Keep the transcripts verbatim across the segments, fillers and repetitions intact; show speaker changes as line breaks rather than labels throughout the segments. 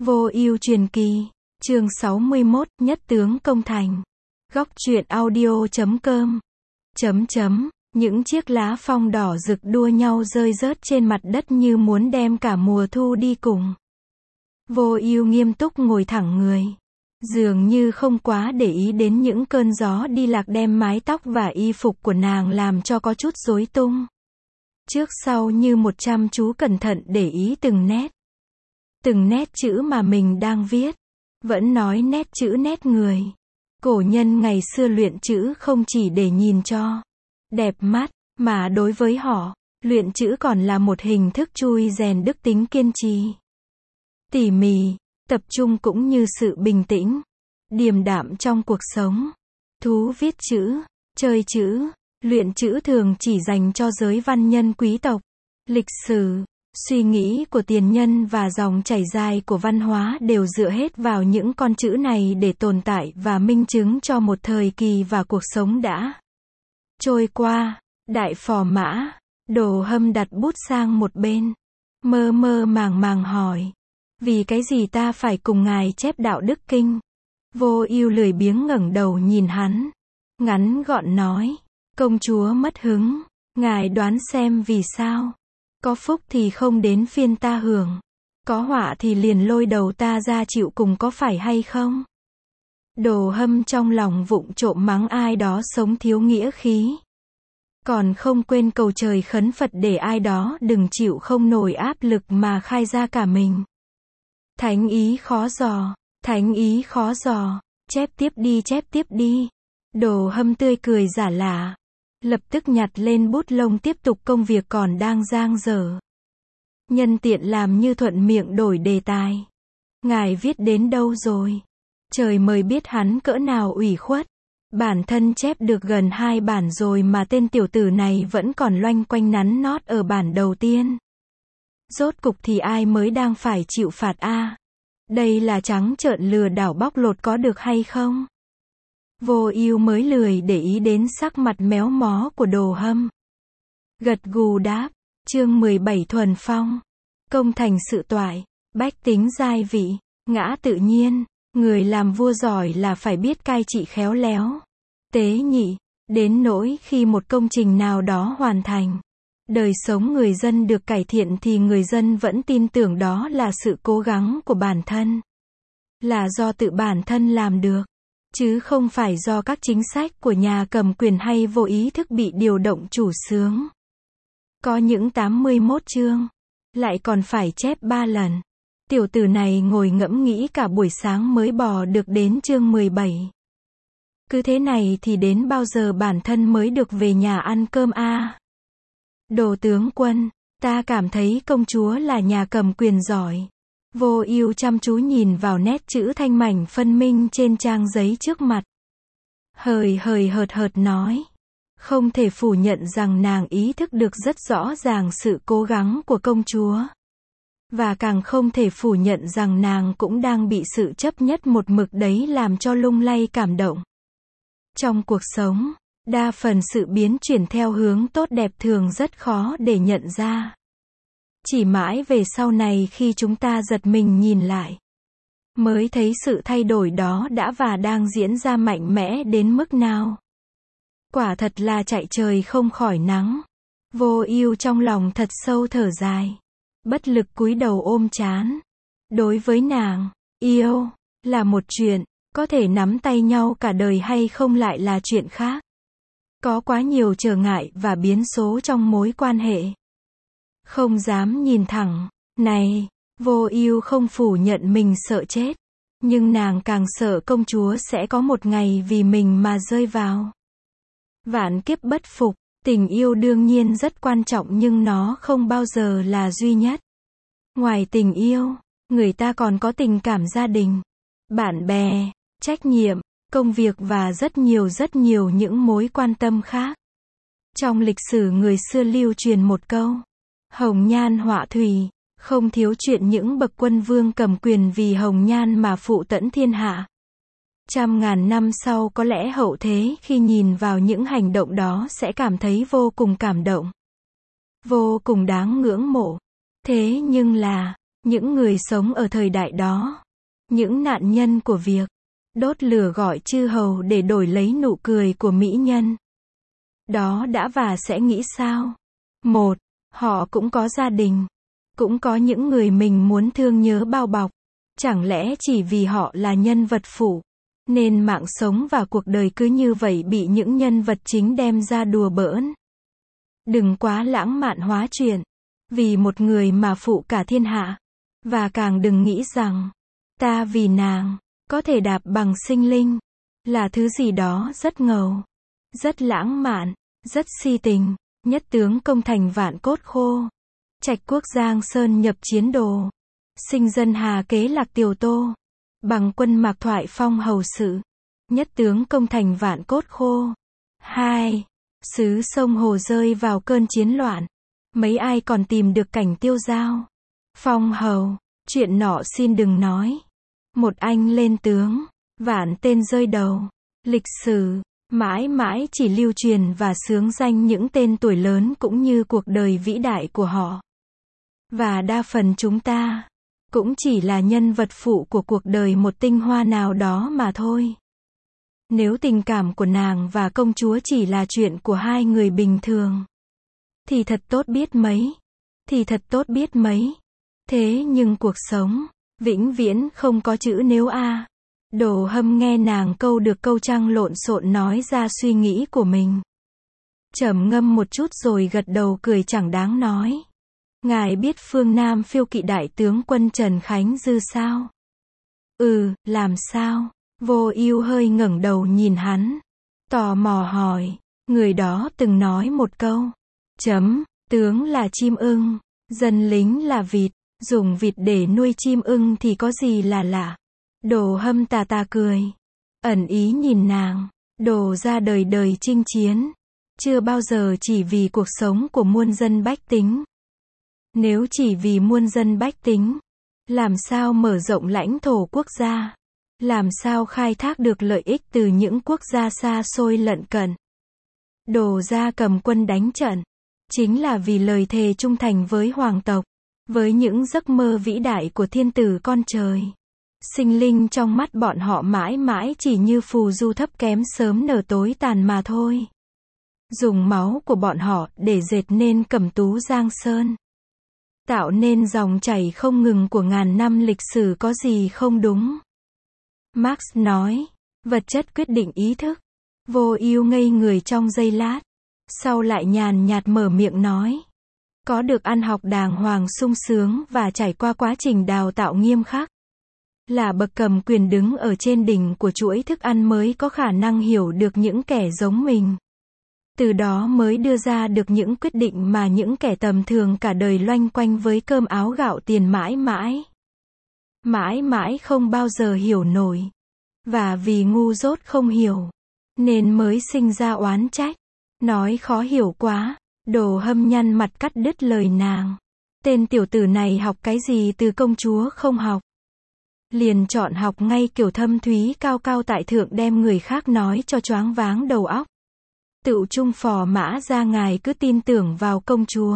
Vô Ưu truyền kỳ, chương sáu mươi mốt, Nhất tướng công thành. Góc truyện audio chấm com. Chấm chấm, những chiếc lá phong đỏ rực đua nhau rơi rớt trên mặt đất như muốn đem cả mùa thu đi cùng. Vô Ưu nghiêm túc ngồi thẳng người, dường như không quá để ý đến những cơn gió đi lạc đem mái tóc và y phục của nàng làm cho có chút rối tung. Trước sau như một chăm chú cẩn thận để ý từng nét. Từng nét chữ mà mình đang viết. Vẫn nói nét chữ nét người. Cổ nhân ngày xưa luyện chữ không chỉ để nhìn cho đẹp mắt, mà đối với họ, luyện chữ còn là một hình thức chui rèn đức tính kiên trì, tỉ mỉ, tập trung cũng như sự bình tĩnh, điềm đạm trong cuộc sống. Thú viết chữ, chơi chữ, luyện chữ thường chỉ dành cho giới văn nhân quý tộc. Lịch sử, suy nghĩ của tiền nhân và dòng chảy dài của văn hóa đều dựa hết vào những con chữ này để tồn tại và minh chứng cho một thời kỳ và cuộc sống đã trôi qua. Đại Phò Mã, Đồ Hâm đặt bút sang một bên, mơ mơ màng màng hỏi: vì cái gì ta phải cùng ngài chép đạo đức kinh? Vô Ưu lười biếng ngẩng đầu nhìn hắn, ngắn gọn nói: công chúa mất hứng, ngài đoán xem vì sao? Có phúc thì không đến phiên ta hưởng, có họa thì liền lôi đầu ta ra chịu cùng, có phải hay không? Đồ Hâm trong lòng vụng trộm mắng ai đó sống thiếu nghĩa khí, còn không quên cầu trời khấn Phật để ai đó đừng chịu không nổi áp lực mà khai ra cả mình. Thánh ý khó dò, thánh ý khó dò, chép tiếp đi, chép tiếp đi. Đồ Hâm tươi cười giả lả, lập tức nhặt lên bút lông tiếp tục công việc còn đang dang dở. Nhân tiện làm như thuận miệng đổi đề tài. Ngài viết đến đâu rồi? Trời mới biết hắn cỡ nào ủy khuất. Bản thân chép được gần hai bản rồi mà tên tiểu tử này vẫn còn loanh quanh nắn nót ở bản đầu tiên. Rốt cục thì ai mới đang phải chịu phạt a? Đây là trắng trợn lừa đảo bóc lột có được hay không? Vô Ưu mới lười để ý đến sắc mặt méo mó của Đồ Hâm. Gật gù đáp, chương mười bảy thuần phong. Công thành sự toại, bách tính giai vị, ngã tự nhiên. Người làm vua giỏi là phải biết cai trị khéo léo, tế nhị, đến nỗi khi một công trình nào đó hoàn thành, đời sống người dân được cải thiện thì người dân vẫn tin tưởng đó là sự cố gắng của bản thân, là do tự bản thân làm được, chứ không phải do các chính sách của nhà cầm quyền hay vô ý thức bị điều động chủ xướng. Có những tám mươi mốt chương, lại còn phải chép ba lần. Tiểu tử này ngồi ngẫm nghĩ cả buổi sáng mới bò được đến chương mười bảy. Cứ thế này thì đến bao giờ bản thân mới được về nhà ăn cơm a? À? Đồ tướng quân, ta cảm thấy công chúa là nhà cầm quyền giỏi. Vô Ưu chăm chú nhìn vào nét chữ thanh mảnh phân minh trên trang giấy trước mặt. Hời hời hợt hợt nói. Không thể phủ nhận rằng nàng ý thức được rất rõ ràng sự cố gắng của công chúa. Và càng không thể phủ nhận rằng nàng cũng đang bị sự chấp nhất một mực đấy làm cho lung lay cảm động. Trong cuộc sống, đa phần sự biến chuyển theo hướng tốt đẹp thường rất khó để nhận ra. Chỉ mãi về sau này khi chúng ta giật mình nhìn lại, mới thấy sự thay đổi đó đã và đang diễn ra mạnh mẽ đến mức nào. Quả thật là chạy trời không khỏi nắng. Vô Ưu trong lòng thật sâu thở dài, bất lực cúi đầu ôm trán. Đối với nàng, yêu là một chuyện, có thể nắm tay nhau cả đời hay không lại là chuyện khác. Có quá nhiều trở ngại và biến số trong mối quan hệ. Không dám nhìn thẳng. Này, Vô Ưu không phủ nhận mình sợ chết, nhưng nàng càng sợ công chúa sẽ có một ngày vì mình mà rơi vào vạn kiếp bất phục. Tình yêu đương nhiên rất quan trọng nhưng nó không bao giờ là duy nhất. Ngoài tình yêu, người ta còn có tình cảm gia đình, bạn bè, trách nhiệm, công việc và rất nhiều rất nhiều những mối quan tâm khác. Trong lịch sử người xưa lưu truyền một câu: hồng nhan họa thủy, không thiếu chuyện những bậc quân vương cầm quyền vì hồng nhan mà phụ tẫn thiên hạ. Trăm ngàn năm sau có lẽ hậu thế khi nhìn vào những hành động đó sẽ cảm thấy vô cùng cảm động, vô cùng đáng ngưỡng mộ. Thế nhưng là, Những người sống ở thời đại đó, những nạn nhân của việc đốt lửa gọi chư hầu để đổi lấy nụ cười của mỹ nhân. Đó đã và sẽ nghĩ sao? Một, họ cũng có gia đình, cũng có những người mình muốn thương nhớ bao bọc. Chẳng lẽ chỉ vì họ là nhân vật phụ, nên mạng sống và cuộc đời cứ như vậy bị những nhân vật chính đem ra đùa bỡn? Đừng quá lãng mạn hóa chuyện, vì một người mà phụ cả thiên hạ. Và càng đừng nghĩ rằng, ta vì nàng, có thể đạp bằng sinh linh, là thứ gì đó rất ngầu, rất lãng mạn, rất si tình. Nhất tướng công thành vạn cốt khô, trạch quốc Giang Sơn nhập chiến đồ, sinh dân hà kế lạc tiều tô, bằng quân mạc thoại phong hầu sự. Nhất tướng công thành vạn cốt khô. Hai, xứ sông hồ rơi vào cơn chiến loạn, mấy ai còn tìm được cảnh tiêu dao. Phong hầu, chuyện nọ xin đừng nói. Một anh lên tướng, vạn tên rơi đầu. Lịch sử mãi mãi chỉ lưu truyền và xướng danh những tên tuổi lớn cũng như cuộc đời vĩ đại của họ. Và đa phần chúng ta cũng chỉ là nhân vật phụ của cuộc đời một tinh hoa nào đó mà thôi. Nếu tình cảm của nàng và công chúa chỉ là chuyện của hai người bình thường, thì thật tốt biết mấy. Thì thật tốt biết mấy. Thế nhưng cuộc sống vĩnh viễn không có chữ nếu a. À. Đồ Hâm nghe nàng câu được câu trăng lộn xộn nói ra suy nghĩ của mình. Trầm ngâm một chút rồi gật đầu cười chẳng đáng nói. Ngài biết phương Nam phiêu kỵ đại tướng quân Trần Khánh Dư sao? Ừ, làm sao? Vô Ưu hơi ngẩng đầu nhìn hắn, tò mò hỏi. Người đó từng nói một câu. Chấm, tướng là chim ưng, dân lính là vịt, dùng vịt để nuôi chim ưng thì có gì là lạ. Đồ Hâm tà tà cười, ẩn ý nhìn nàng. Đồ ra đời đời chinh chiến, chưa bao giờ chỉ vì cuộc sống của muôn dân bách tính. Nếu chỉ vì muôn dân bách tính, làm sao mở rộng lãnh thổ quốc gia? Làm sao khai thác được lợi ích từ những quốc gia xa xôi lận cận? Đồ ra cầm quân đánh trận, chính là vì lời thề trung thành với hoàng tộc, với những giấc mơ vĩ đại của thiên tử con trời. Sinh linh trong mắt bọn họ mãi mãi chỉ như phù du thấp kém sớm nở tối tàn mà thôi. Dùng máu của bọn họ để dệt nên Cẩm Tú Giang Sơn, tạo nên dòng chảy không ngừng của ngàn năm lịch sử có gì không đúng. Marx nói, vật chất quyết định ý thức. Vô Ưu ngây người trong giây lát, sau lại nhàn nhạt mở miệng nói. Có được ăn học đàng hoàng sung sướng và trải qua quá trình đào tạo nghiêm khắc, là bậc cầm quyền đứng ở trên đỉnh của chuỗi thức ăn mới có khả năng hiểu được những kẻ giống mình. Từ đó mới đưa ra được những quyết định mà những kẻ tầm thường cả đời loanh quanh với cơm áo gạo tiền mãi mãi. Mãi mãi không bao giờ hiểu nổi. Và vì ngu dốt không hiểu, nên mới sinh ra oán trách. Nói khó hiểu quá. Đồ Hâm nhăn mặt cắt đứt lời nàng. Tên tiểu tử này học cái gì từ công chúa không học? Liền chọn học ngay kiểu thâm thúy cao cao tại thượng đem người khác nói cho choáng váng đầu óc. Tựu trung phò mã ra ngài cứ tin tưởng vào công chúa.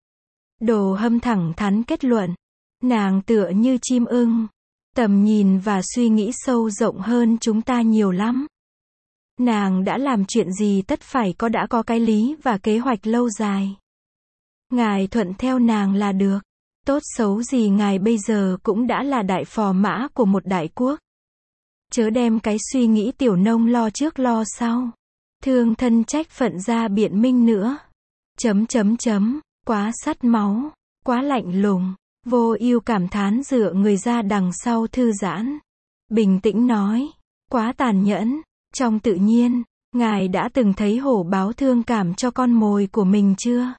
Đồ Hâm thẳng thắn kết luận. Nàng tựa như chim ưng, tầm nhìn và suy nghĩ sâu rộng hơn chúng ta nhiều lắm. Nàng đã làm chuyện gì tất phải có đã có cái lý và kế hoạch lâu dài. Ngài thuận theo nàng là được. Tốt xấu gì ngài bây giờ cũng đã là đại phò mã của một đại quốc. Chớ đem cái suy nghĩ tiểu nông lo trước lo sau, thương thân trách phận ra biện minh nữa. Chấm chấm chấm, quá sắt máu, quá lạnh lùng. Vô Ưu cảm thán dựa người ra đằng sau thư giãn. Bình tĩnh nói, quá tàn nhẫn. Trong tự nhiên, ngài đã từng thấy hổ báo thương cảm cho con mồi của mình chưa?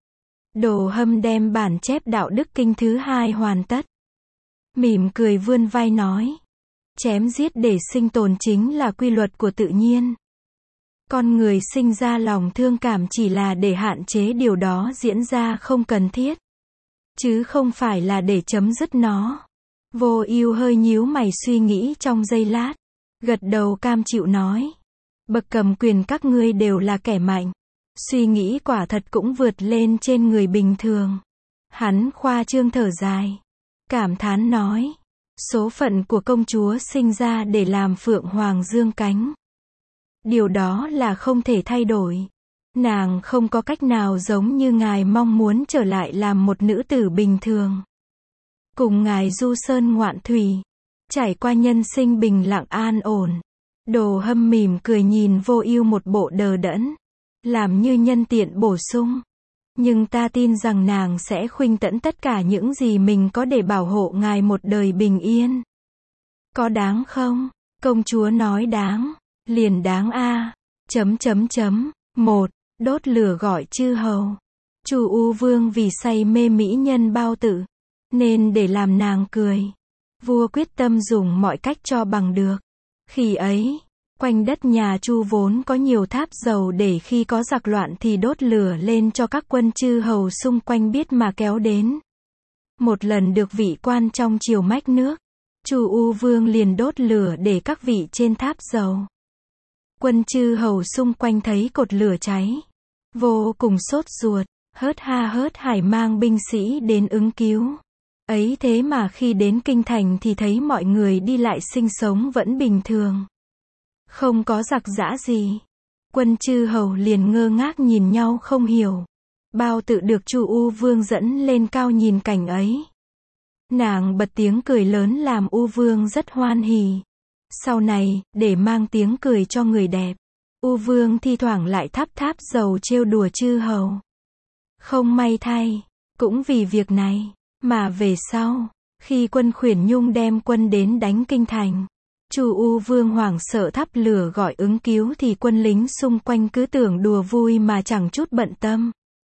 Đồ Hâm đem bản chép đạo đức kinh thứ hai hoàn tất. Mỉm cười vươn vai nói. Chém giết để sinh tồn chính là quy luật của tự nhiên. Con người sinh ra lòng thương cảm chỉ là để hạn chế điều đó diễn ra không cần thiết, chứ không phải là để chấm dứt nó. Vô Ưu hơi nhíu mày suy nghĩ trong giây lát, gật đầu cam chịu nói. Bậc cầm quyền các ngươi đều là kẻ mạnh. Suy nghĩ quả thật cũng vượt lên trên người bình thường. Hắn khoa trương thở dài. cảm thán nói. Số phận của công chúa sinh ra để làm phượng hoàng dương cánh. Điều đó là không thể thay đổi. Nàng không có cách nào giống như ngài mong muốn trở lại làm một nữ tử bình thường. Cùng ngài du sơn ngoạn thủy, trải qua nhân sinh bình lặng an ổn. Đồ Hâm mỉm cười nhìn Vô Ưu một bộ đờ đẫn, làm như nhân tiện bổ sung. Nhưng ta tin rằng nàng sẽ khuynh tẫn tất cả những gì mình có để bảo hộ ngài một đời bình yên. Có đáng không? Công chúa nói đáng. Liền đáng a. Chấm chấm chấm. Một. Đốt lửa gọi chư hầu. Chu U Vương vì say mê mỹ nhân Bao Tử, nên để làm nàng cười. Vua quyết tâm dùng mọi cách cho bằng được. Khi ấy, quanh đất nhà Chu vốn có nhiều tháp dầu để khi có giặc loạn thì đốt lửa lên cho các quân chư hầu xung quanh biết mà kéo đến. Một lần được vị quan trong triều mách nước, Chu U Vương liền đốt lửa để các vị trên tháp dầu. Quân chư hầu xung quanh thấy cột lửa cháy, vô cùng sốt ruột, hớt ha hớt hải mang binh sĩ đến ứng cứu. Ấy thế mà khi đến kinh thành thì thấy mọi người đi lại sinh sống vẫn bình thường. Không có giặc giã gì. Quân chư hầu liền ngơ ngác nhìn nhau không hiểu. Bao Tự được Chu U Vương dẫn lên cao nhìn cảnh ấy. Nàng bật tiếng cười lớn làm U Vương rất hoan hỉ. Sau này, để mang tiếng cười cho người đẹp, U Vương thi thoảng lại thắp tháp dầu trêu đùa chư hầu. Không may thay, cũng vì việc này, mà về sau, khi quân Khuyển Nhung đem quân đến đánh kinh thành, Chu U Vương hoảng sợ thắp lửa gọi ứng cứu thì quân lính xung quanh cứ tưởng đùa vui mà chẳng chút bận tâm.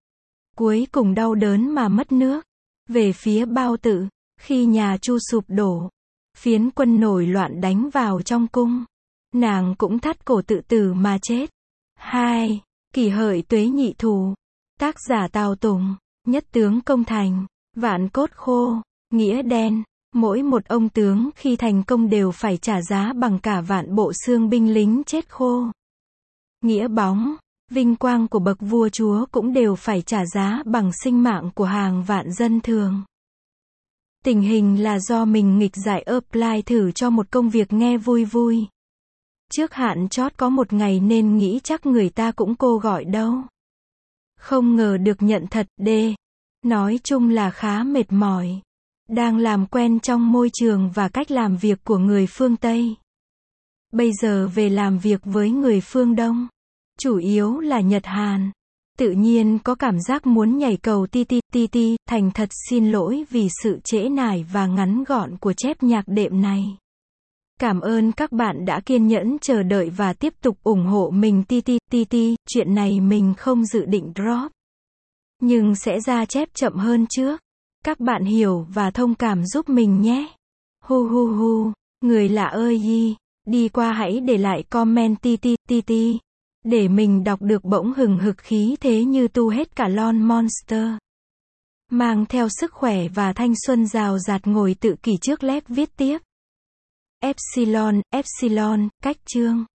Cuối cùng đau đớn mà mất nước. Về phía Bao Tự, khi nhà Chu sụp đổ, phiến quân nổi loạn đánh vào trong cung, nàng cũng thắt cổ tự tử mà chết. Hai. Kỷ Hợi Tuế Nhị Thù. Tác giả Tào Tùng. Nhất tướng công thành. Vạn cốt khô. Nghĩa đen. Mỗi một ông tướng khi thành công đều phải trả giá bằng cả vạn bộ xương binh lính chết khô. Nghĩa bóng. Vinh quang của bậc vua chúa cũng đều phải trả giá bằng sinh mạng của hàng vạn dân thường. Tình hình là do mình nghịch giải apply thử cho một công việc nghe vui vui. Trước hạn chót có một ngày nên nghĩ chắc người ta cũng cô gọi đâu. Không ngờ được nhận thật đê. Nói chung là khá mệt mỏi. Đang làm quen trong môi trường và cách làm việc của người phương Tây. Bây giờ về làm việc với người phương Đông, chủ yếu là Nhật Hàn. Tự nhiên có cảm giác muốn nhảy cầu ti ti ti ti, thành thật xin lỗi vì sự trễ nải và ngắn gọn của chép nhạc đệm này. Cảm ơn các bạn đã kiên nhẫn chờ đợi và tiếp tục ủng hộ mình ti ti ti ti, chuyện này mình không dự định drop. Nhưng sẽ ra chép chậm hơn trước. Các bạn hiểu và thông cảm giúp mình nhé. Hu hu hu, người lạ ơi yi, đi qua hãy để lại comment ti ti ti ti. Để mình đọc được bỗng hừng hực khí thế như tu hết cả lon monster. Mang theo sức khỏe và thanh xuân rào rạt ngồi tự kỷ trước lép viết tiếp. Epsilon, Epsilon, cách chương.